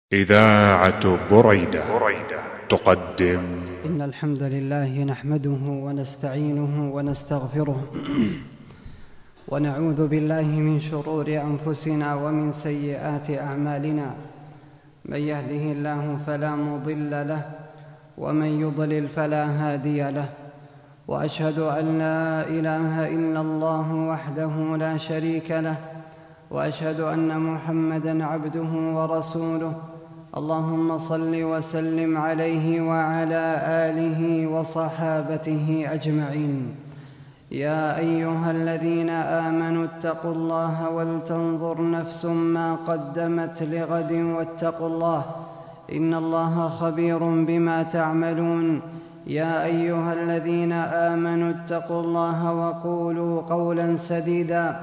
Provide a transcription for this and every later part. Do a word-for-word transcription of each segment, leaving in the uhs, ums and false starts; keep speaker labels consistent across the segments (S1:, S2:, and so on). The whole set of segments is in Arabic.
S1: إذاعة بريدة تقدم.
S2: إن الحمد لله نحمده ونستعينه ونستغفره ونعوذ بالله من شرور أنفسنا ومن سيئات أعمالنا. من يهده الله فلا مضل له ومن يضلل فلا هادي له، وأشهد أن لا إله إلا الله وحده لا شريك له، وأشهد أن محمدًا عبده ورسوله. اللهم صل وسلم عليه وعلى آله وصحابته أجمعين. يا أيها الذين آمنوا اتقوا الله ولتنظر نفس ما قدمت لغد واتقوا الله إن الله خبير بما تعملون. يا أيها الذين آمنوا اتقوا الله وقولوا قولا سديدا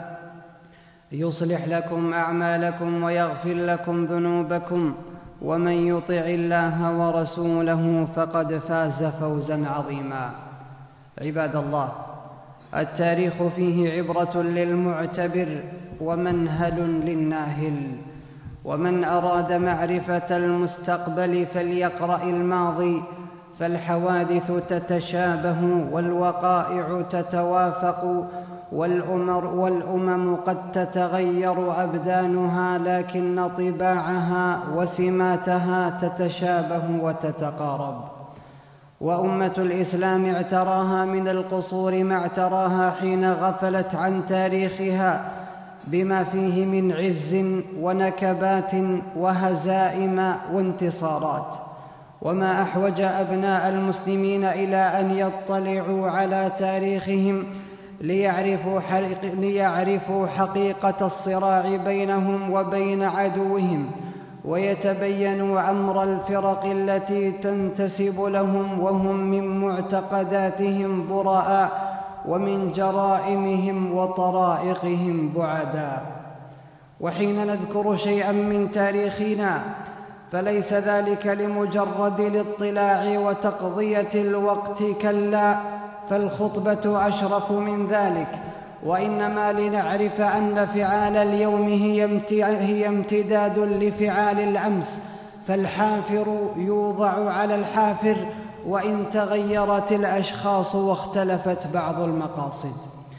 S2: يصلح لكم أعمالكم ويغفر لكم ذنوبكم، ومن يطع الله ورسوله فقد فاز فوزا عظيما. عباد الله، التاريخ فيه عبرة للمعتبر ومنهل للناهل، ومن أراد معرفة المستقبل فليقرأ الماضي، فالحوادث تتشابه والوقائع تتوافق، والأمر والأمم قد تتغير أبدانها، لكن طباعها وسماتها تتشابه وتتقارب. وأمة الإسلام اعتراها من القصور ما اعتراها حين غفلت عن تاريخها بما فيه من عز ونكبات وهزائم وانتصارات. وما أحوج أبناء المسلمين إلى أن يطلعوا على تاريخهم ليعرفوا, ليعرفوا حقيقة الصراع بينهم وبين عدوهم، ويتبينوا أمر الفرق التي تنتسب لهم وهم من معتقداتهم براء، ومن جرائمهم وطرائقهم بعداء. وحين نذكر شيئا من تاريخنا فليس ذلك لمجرد الاطلاع وتقضية الوقت، كلا، فالخطبة أشرف من ذلك، وإنما لنعرف أن فعال اليوم هي امتداد لفعال الأمس، فالحافر يوضع على الحافر وإن تغيرت الأشخاص واختلفت بعض المقاصد.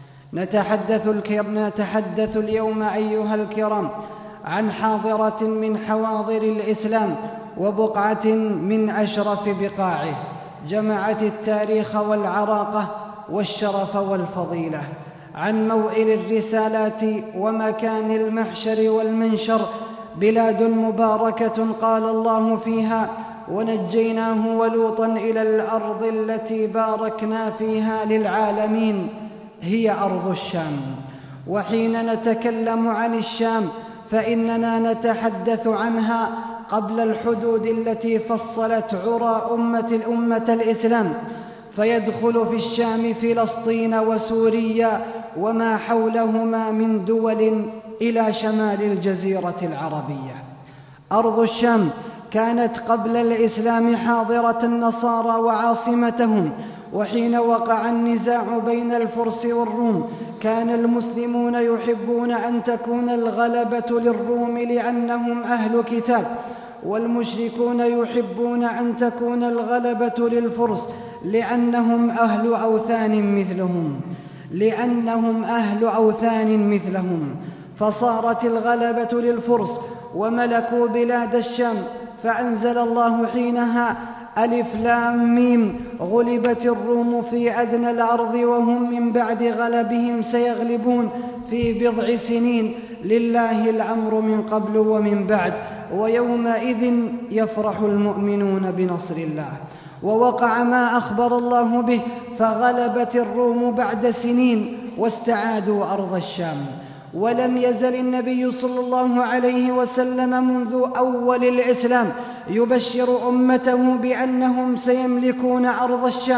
S2: نتحدث, نتحدث اليوم أيها الكرام عن حاضرة من حواضر الإسلام وبقعة من أشرف بقاعه، جمعت التاريخ والعراقة والشرف والفضيلة، عن موئل الرسالات ومكان المحشر والمنشر، بلاد مباركة قال الله فيها: ونجيناه ولوطا إلى الأرض التي باركنا فيها للعالمين، هي أرض الشام. وحين نتكلم عن الشام فإننا نتحدث عنها قبل الحدود التي فصلت عرى أمة الأمة الإسلام، فيدخل في الشام فلسطين وسوريا وما حولهما من دول إلى شمال الجزيرة العربية. أرض الشام كانت قبل الإسلام حاضرة النصارى وعاصمتهم، وحين وقع النزاع بين الفرس والروم كان المسلمون يحبون أن تكون الغلبة للروم لأنهم أهل كتاب، والمشركون يحبون أن تكون الغلبة للفرس لأنهم أهل أوثان مثلهم لأنهم أهل أوثان مثلهم فصارت الغلبة للفرس وملكوا بلاد الشام، فأنزل الله حينها: ألف لام ميم، غلبت الروم في أدنى الأرض وهم من بعد غلبهم سيغلبون في بضع سنين، لله الأمر من قبل ومن بعد، ويومئذ يفرح المؤمنون بنصر الله. ووقع ما أخبر الله به، فغلبت الروم بعد سنين واستعادوا أرض الشام. ولم يزل النبي صلى الله عليه وسلم منذ أول الإسلام يبشر أمته بأنهم سيملكون أرض الشام،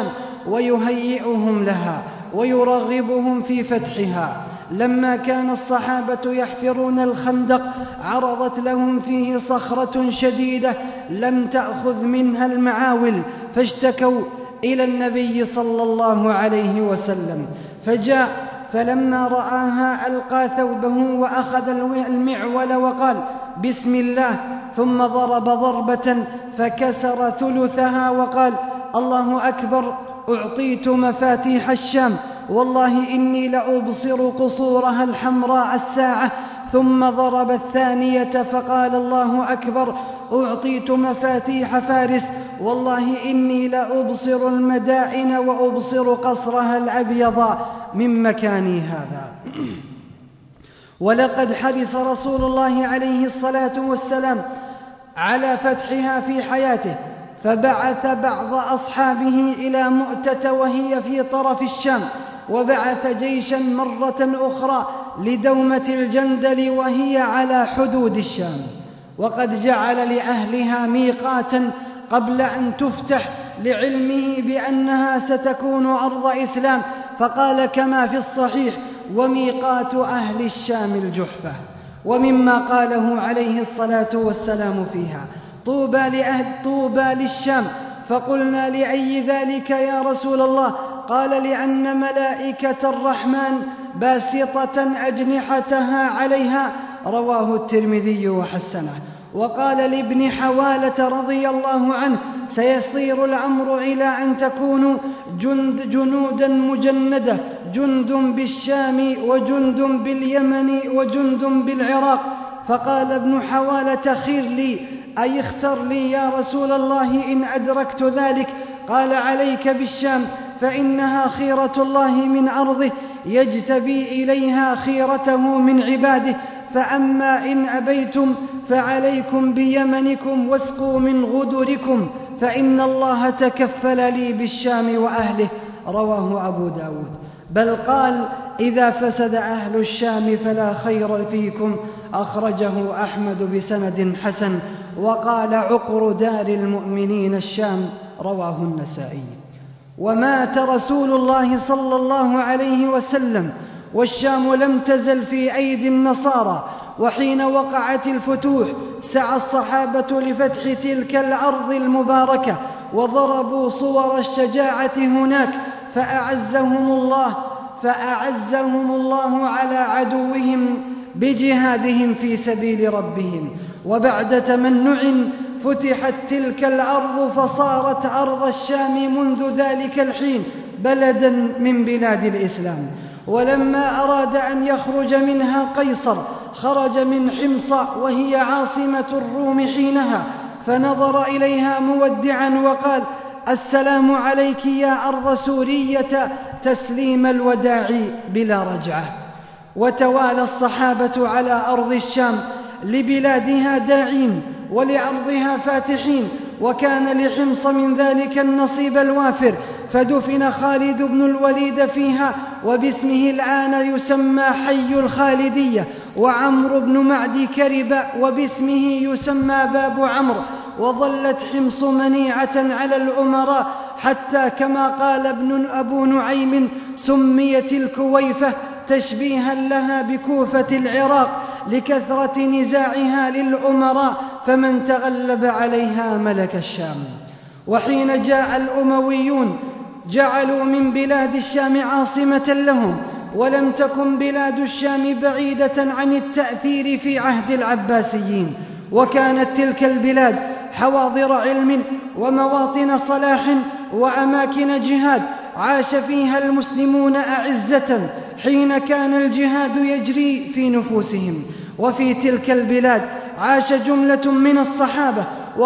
S2: ويهيئهم لها ويرغبهم في فتحها. لما كان الصحابة يحفرون الخندق عرضت لهم فيه صخرة شديدة لم تأخذ منها المعاول، فاشتكوا إلى النبي صلى الله عليه وسلم، فجاء فلما رآها ألقى ثوبه وأخذ المعول وقال: بسم الله، ثم ضرب ضربة فكسر ثلثها وقال: الله أكبر، أعطيت مفاتيح الشام، والله إني لأبصر قصورها الحمراء الساعة. ثم ضرب الثانية فقال: الله أكبر، أعطيت مفاتيح فارس، والله إني لأبصر المدائن وأبصر قصرها الأبيض من مكاني هذا. ولقد حرص رسول الله عليه الصلاة والسلام على فتحها في حياته، فبعث بعض أصحابه إلى مؤتة وهي في طرف الشام، وبعث جيشا مرة أخرى لدومة الجندل وهي على حدود الشام، وقد جعل لأهلها ميقاتا قبل أن تفتح لعلمه بأنها ستكون أرض إسلام، فقال كما في الصحيح: وميقات أهل الشام الجحفة. ومما قاله عليه الصلاة والسلام فيها: طوبى لأهل طوبى للشام. فقلنا: لأي ذلك يا رسول الله؟ قال: لأن ملائكة الرحمن باسطة أجنحتها عليها. رواه الترمذي وحسنه. وقال لابن حوالة رضي الله عنه: سيصير الأمر إلى أن تكونوا جند جنودا مجندة، جند بالشام وجند باليمن وجند بالعراق. فقال ابن حوالة: خير لي، أي اختر لي يا رسول الله إن أدركت ذلك. قال: عليك بالشام، فإنها خيرة الله من أرضه، يجتبي إليها خيرته من عباده. فأما إن أبيتم فعليكم بيمنكم، واسقوا من غدركم، فإن الله تكفل لي بالشام وأهله. رواه أبو داود. بل قال: إذا فسد أهل الشام فلا خير فيكم. أخرجه أحمد بسند حسن. وقال: عقر دار المؤمنين الشام. رواه النسائي. ومات رسول الله صلى الله عليه وسلم والشام لم تزل في أيدي النصارى. وحين وقعت الفتوح سعى الصحابة لفتح تلك الأرض المباركة، وضربوا صور الشجاعة هناك، فأعزهم الله فأعزهم الله على عدوهم بجهادهم في سبيل ربهم. وبعد تمنع فتحت تلك الأرض، فصارت أرض الشام منذ ذلك الحين بلداً من بلاد الإسلام. ولما أراد أن يخرج منها قيصر خرج من حمص وهي عاصمة الروم حينها، فنظر إليها مودعاً وقال: السلام عليك يا أرض سورية، تسليم الوداع بلا رجعة. وتوالى الصحابة على أرض الشام لبلادها داعين ولعرضها فاتحين، وكان لحمص من ذلك النصيب الوافر، فدفن خالد بن الوليد فيها، وباسمه الآن يسمى حي الخالدية. وعمرو بن معدي كرب، وباسمه يسمى باب عمرو. وظلت حمص منيعة على الأمراء، حتى كما قال ابن أبو نعيم: سميت الكويفة تشبيها لها بكوفة العراق، لكثرة نزاعها للأمراء، فمن تغلب عليها ملك الشام. وحين جاء الأمويون جعلوا من بلاد الشام عاصمة لهم، ولم تكن بلاد الشام بعيدة عن التأثير في عهد العباسيين، وكانت تلك البلاد حواضر علم ومواطن صلاح وأماكن جهاد، عاش فيها المسلمون أعزة حين كان الجهاد يجري في نفوسهم. وفي تلك البلاد عاش جملة من الصحابة،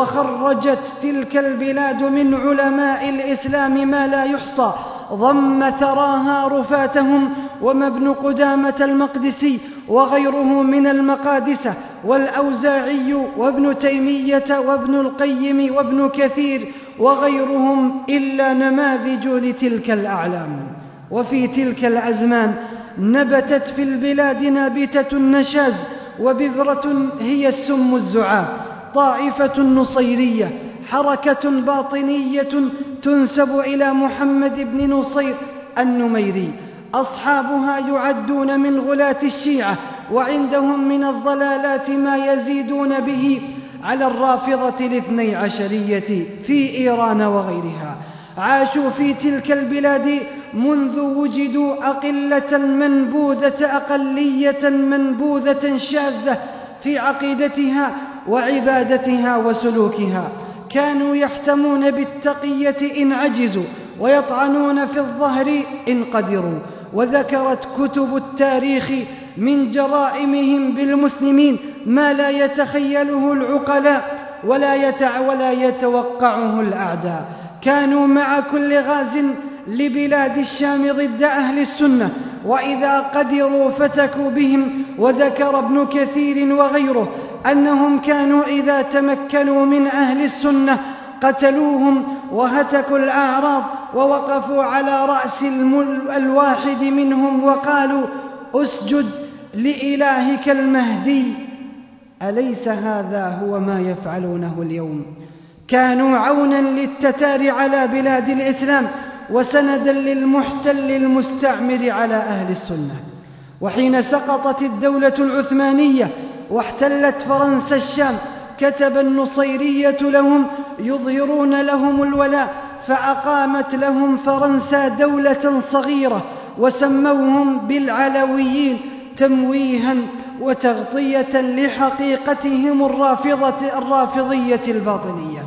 S2: وخرجت تلك البلاد من علماء الإسلام ما لا يحصى، ضم ثراها رفاتهم، وما ابن قدامة المقدسي وغيره من المقادسة، والأوزاعي وابن تيمية وابن القيم وابن كثير وغيرهم إلا نماذج لتلك الأعلام. وفي تلك الأزمان نبتت في البلاد نابتة النشاز، وبذرة هي السم الزعاف، طائفة نصيرية، حركة باطنية تنسب إلى محمد بن نصير النميري، أصحابها يعدون من غلاة الشيعة، وعندهم من الضلالات ما يزيدون به على الرافضة الاثني عشرية في إيران وغيرها. عاشوا في تلك البلاد منذ وجدوا أقلة منبوذة أقلية منبوذة شاذة في عقيدتها وعبادتها وسلوكها. كانوا يحتمون بالتقية إن عجزوا، ويطعنون في الظهر إن قدروا. وذكرت كتب التاريخ من جرائمهم بالمسلمين ما لا يتخيله العقلاء ولا, يتع ولا يتوقعه الأعداء. كانوا مع كل غاز لبلاد الشام ضد أهل السنة، وإذا قدروا فتكوا بهم. وذكر ابن كثير وغيره أنهم كانوا إذا تمكنوا من أهل السنة قتلوهم وهتكوا الأعراض، ووقفوا على رأس الواحد منهم وقالوا: اسجد لإلهك المهدي. أليس هذا هو ما يفعلونه اليوم؟ كانوا عونا للتتار على بلاد الإسلام، وسندا للمحتل المستعمر على أهل السنة. وحين سقطت الدولة العثمانية واحتلت فرنسا الشام، كتب النصيرية لهم يظهرون لهم الولاء، فأقامت لهم فرنسا دولة صغيرة وسموهم بالعلويين تمويها وتغطية لحقيقتهم الرافضة الرافضية الباطنية.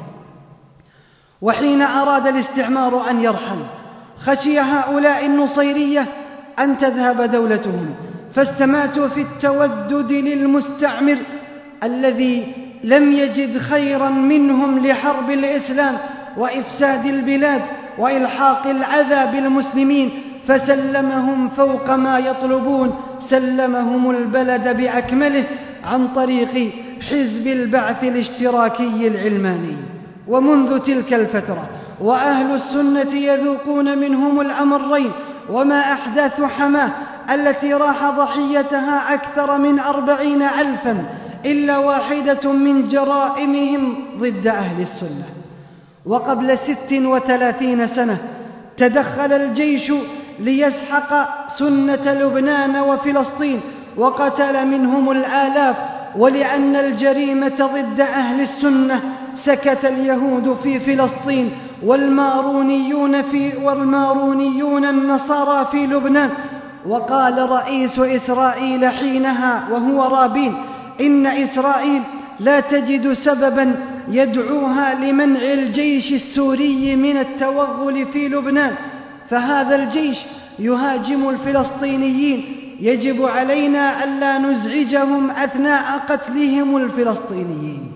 S2: وحين أراد الاستعمار أن يرحل، خشي هؤلاء النصيرية أن تذهب دولتهم، فاستماتوا في التودد للمستعمر الذي لم يجد خيرا منهم لحرب الإسلام وإفساد البلاد وإلحاق الأذى بالمسلمين، فسلمهم فوق ما يطلبون، سلمهم البلد بأكمله عن طريق حزب البعث الاشتراكي العلماني. ومنذ تلك الفترة وأهل السنة يذوقون منهم الأمرين. وما أحداث حماه التي راح ضحيتها أكثر من أربعين ألفا إلا واحدة من جرائمهم ضد أهل السنة. وقبل ست وثلاثين سنة تدخل الجيش ليسحق سنة لبنان وفلسطين، وقتل منهم الآلاف. ولأن الجريمة ضد أهل السنة سكت اليهود في فلسطين والمارونيون, في والمارونيون النصارى في لبنان. وقال رئيس إسرائيل حينها وهو رابين: إن إسرائيل لا تجد سببا يدعوها لمنع الجيش السوري من التوغل في لبنان، فهذا الجيش يهاجم الفلسطينيين، يجب علينا ألا نزعجهم أثناء قتلهم الفلسطينيين.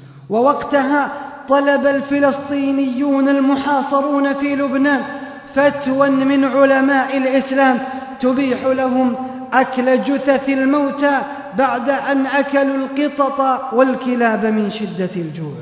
S2: ووقتها طلب الفلسطينيون المحاصرون في لبنان فتوى من علماء الإسلام تبيح لهم أكل جثث الموتى بعد أن أكلوا القطط والكلاب من شدة الجوع.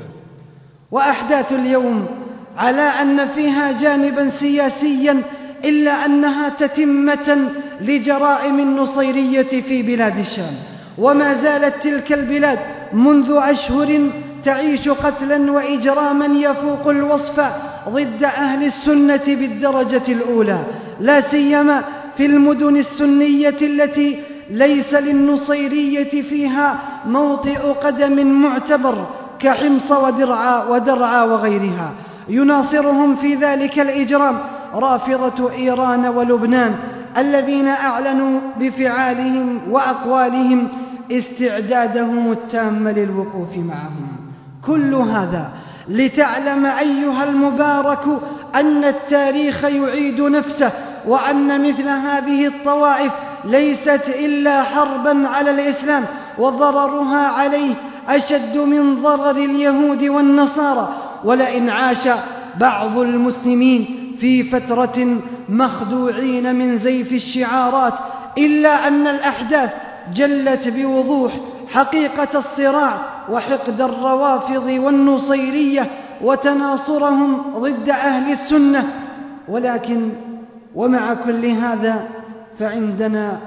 S2: وأحداث اليوم على أن فيها جانبا سياسيا، إلا أنها تتمة لجرائم النصيرية في بلاد الشام. وما زالت تلك البلاد منذ أشهر تعيش قتلا وإجراما يفوق الوصف ضد أهل السنة بالدرجة الأولى، لا سيما في المدن السنية التي ليس للنصيرية فيها موطئ قدم معتبر كحمص ودرعا ودرعا وغيرها. يناصرهم في ذلك الإجرام رافضة إيران ولبنان، الذين أعلنوا بفعالهم وأقوالهم استعدادهم التام للوقوف معهم. كل هذا لتعلم أيها المبارك أن التاريخ يعيد نفسه، وأن مثل هذه الطوائف ليست إلا حربا على الإسلام، وضررها عليه أشد من ضرر اليهود والنصارى. ولئن عاش بعض المسلمين في فترة مخدوعين من زيف الشعارات، إلا أن الأحداث جلت بوضوح حقيقة الصراع وحقد الروافض والنصيرية وتناصرهم ضد أهل السنة. ولكن ومع كل هذا فعندنا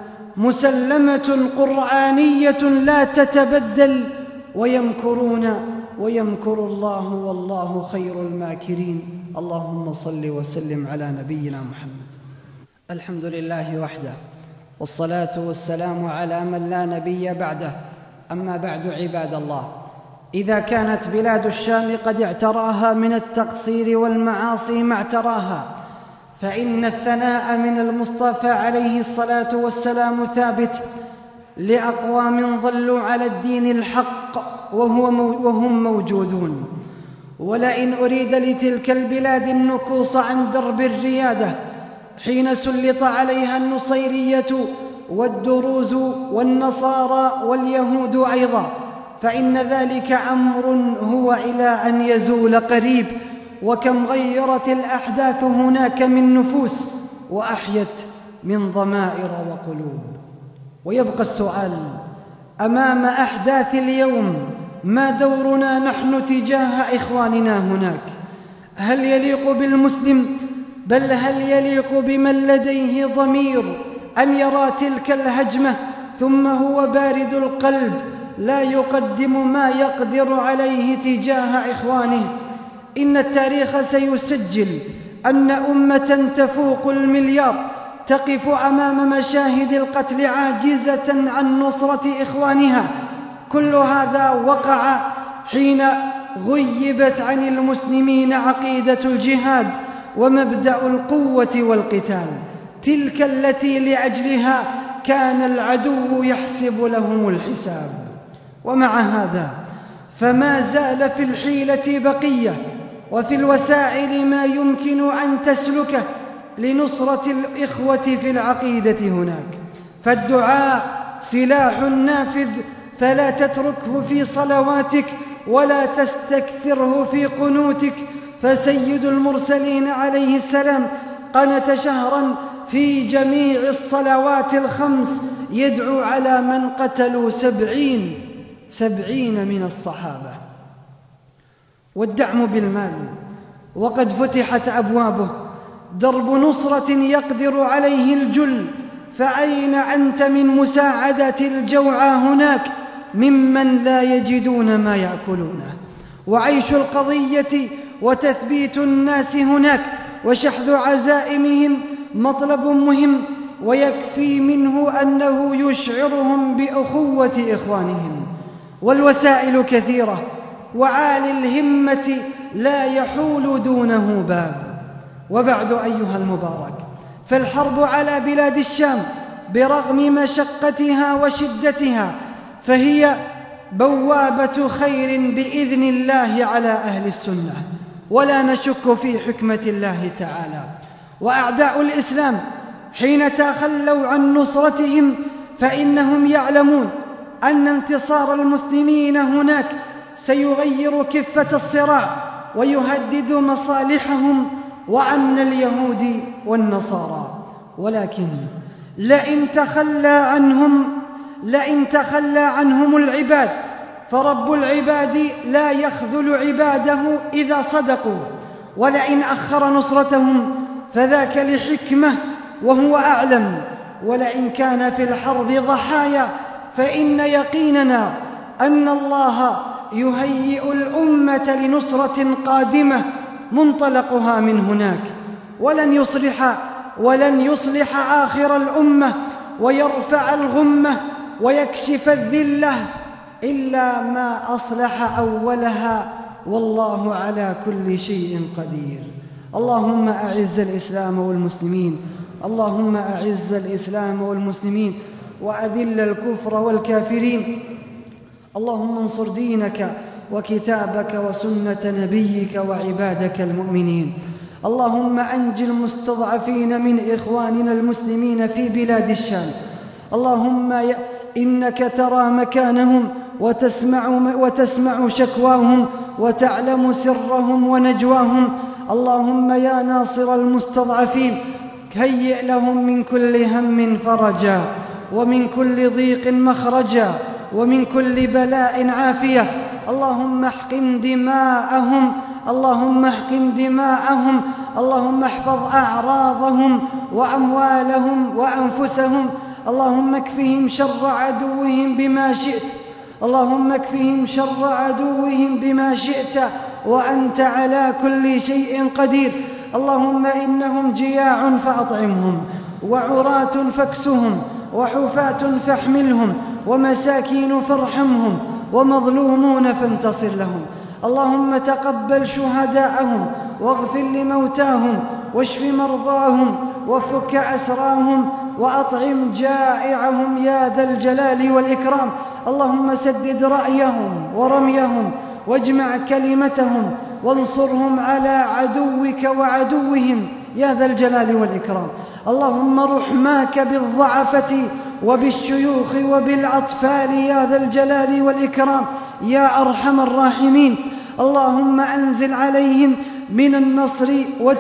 S2: مسلمة قرآنية لا تتبدل: ويمكرون ويمكر الله والله خير الماكرين. اللهم صل وسلم على نبينا محمد. الحمد لله وحده، والصلاة والسلام على من لا نبي بعده. أما بعد، عباد الله، إذا كانت بلاد الشام قد اعتراها من التقصير والمعاصي ما اعتراها، فإن الثناء من المصطفى عليه الصلاة والسلام ثابت لأقوام ظلوا على الدين الحق وهم موجودون. ولئن أريد لتلك البلاد النكوص عن درب الريادة حين سلط عليها النصيرية والدروز والنصارى واليهود أيضا، فإن ذلك أمر هو إلى أن يزول قريب. وكم غيرت الأحداث هناك من نفوس وأحيت من ضمائر وقلوب. ويبقى السؤال: أمام أحداث اليوم ما دورنا نحن تجاه إخواننا هناك؟ هل يليق بالمسلم، بل هل يليق بمن لديه ضمير، أن يرى تلك الهجمة ثم هو بارد القلب لا يقدم ما يقدر عليه تجاه إخوانه؟ إن التاريخ سيسجل أن أمة تفوق المليار تقف أمام مشاهد القتل عاجزة عن نصرة إخوانها. كل هذا وقع حين غيبت عن المسلمين عقيدة الجهاد ومبدأ القوة والقتال، تلك التي لأجلها كان العدو يحسب لهم الحساب. ومع هذا فما زال في الحيلة بقية وفي الوسائل ما يمكن أن تسلكه لنصرة الإخوة في العقيدة هناك. فالدعاء سلاح نافذ، فلا تتركه في صلواتك ولا تستكثره في قنوتك. فسيد المرسلين عليه السلام قنت شهرا في جميع الصلوات الخمس يدعو على من قتلوا سبعين سبعين من الصحابة. والدعم بالمال وقد فتحت أبوابه، درب نصرة يقدر عليه الجل، فأين أنت من مساعدة الجوعى هناك ممن لا يجدون ما يأكلونه؟ وعيش القضية وتثبيت الناس هناك وشحذ عزائمهم مطلب مهم، ويكفي منه أنه يشعرهم بأخوة إخوانهم. والوسائل كثيرة، وعالي الهمة لا يحول دونه باب. وبعد أيها المبارك، فالحرب على بلاد الشام برغم مشقتها وشدتها فهي بوابة خير بإذن الله على أهل السنة، ولا نشك في حكمة الله تعالى. وأعداء الإسلام حين تخلوا عن نصرتهم فإنهم يعلمون أن انتصار المسلمين هناك سيغير كفة الصراع ويهدد مصالحهم وأمن اليهود والنصارى. ولكن لئن تخلى عنهم لئن تخلى عنهم العباد فرب العباد لا يخذل عباده إذا صدقوا، ولئن أخر نصرتهم فذاك لحكمة وهو أعلم. ولئن كان في الحرب ضحايا فإن يقيننا أن الله يهيئ الأمة لنصرة قادمة منطلقها من هناك، ولن يصلح ولن يصلح آخر الأمة ويرفع الغمة ويكشف الذلة إلا ما أصلح أولها، والله على كل شيء قدير. اللهم أعز الإسلام والمسلمين اللهم أعز الإسلام والمسلمين وأذل الكفر والكافرين. اللهم انصر دينك وكتابك وسنة نبيك وعبادك المؤمنين. اللهم أنج المستضعفين من إخواننا المسلمين في بلاد الشام. اللهم إنك ترى مكانهم وتسمع, وتسمع شكواهم وتعلم سرهم ونجواهم. اللهم يا ناصر المستضعفين هيئ لهم من كل هم فرجا، ومن كل ضيق مخرجا، ومن كل بلاء عافية. اللهم احقن دماءهم اللهم احقن دماءهم اللهم احفظ أعراضهم وأموالهم وأنفسهم. اللهم اكفهم شر عدوهم بما شئت اللهم اكفهم شر عدوهم بما شئت وأنت على كل شيء قدير. اللهم إنهم جياع فأطعمهم، وعراة فاكسهم، وحفاة فاحملهم، ومساكين فارحمهم، ومظلومون فانتصر لهم. اللهم تقبل شهداءهم واغفر لموتاهم واشف مرضاهم وفك أسراهم وأطعم جائعهم يا ذا الجلال والإكرام. اللهم سدد رأيهم ورميهم واجمع كلمتهم وانصرهم على عدوك وعدوهم يا ذا الجلال والإكرام. اللهم رحماك بالضعفة وبالشيوخ وبالأطفال يا ذا الجلال والإكرام يا أرحم الراحمين. اللهم أنزل عليهم من النصر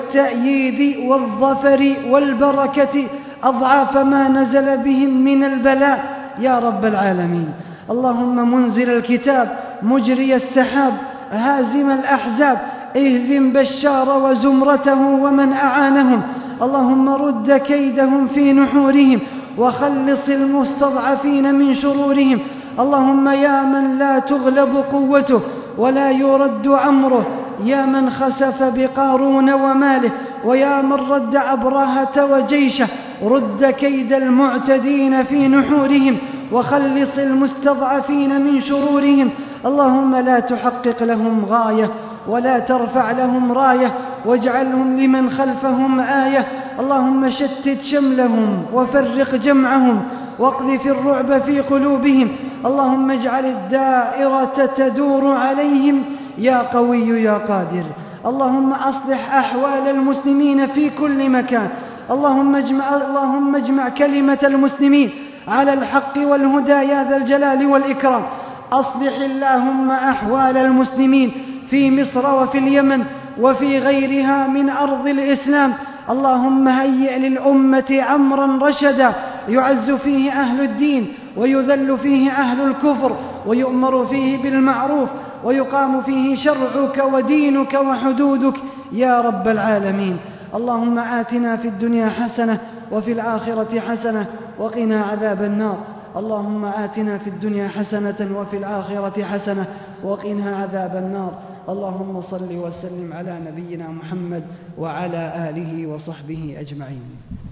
S2: والتأييد والظفر والبركة أضعاف ما نزل بهم من البلاء يا رب العالمين. اللهم منزل الكتاب مجري السحاب هازم الأحزاب اهزم بشار وزمرته ومن أعانهم. اللهم رد كيدهم في نحورهم وخلص المستضعفين من شرورهم. اللهم يا من لا تغلب قوته ولا يرد أمره، يا من خسف بقارون وماله، ويا من رد أبرهة وجيشه، رد كيد المعتدين في نحورهم وخلص المستضعفين من شرورهم. اللهم لا تحقق لهم غاية ولا ترفع لهم راية واجعلهم لمن خلفهم آية. اللهم شتت شملهم وفرق جمعهم واقذف الرعب في قلوبهم. اللهم اجعل الدائرة تدور عليهم يا قوي يا قادر. اللهم أصلح أحوال المسلمين في كل مكان. اللهم اجمع, اللهم اجمع كلمة المسلمين على الحق والهدى يا ذا الجلال والإكرام. أصلح اللهم أحوال المسلمين في مصر وفي اليمن وفي غيرها من أرض الإسلام. اللهم هيئ للأمة أمرا رشدا يعز فيه أهل الدين ويذل فيه أهل الكفر ويؤمر فيه بالمعروف ويقام فيه شرعك ودينك وحدودك يا رب العالمين. اللهم آتنا في الدنيا حسنة وفي الآخرة حسنة وقنا عذاب النار. اللهم آتنا في الدنيا حسنة وفي الآخرة حسنة وقنا عذاب النار. اللهم صل وسلم على نبينا محمد وعلى آله وصحبه أجمعين.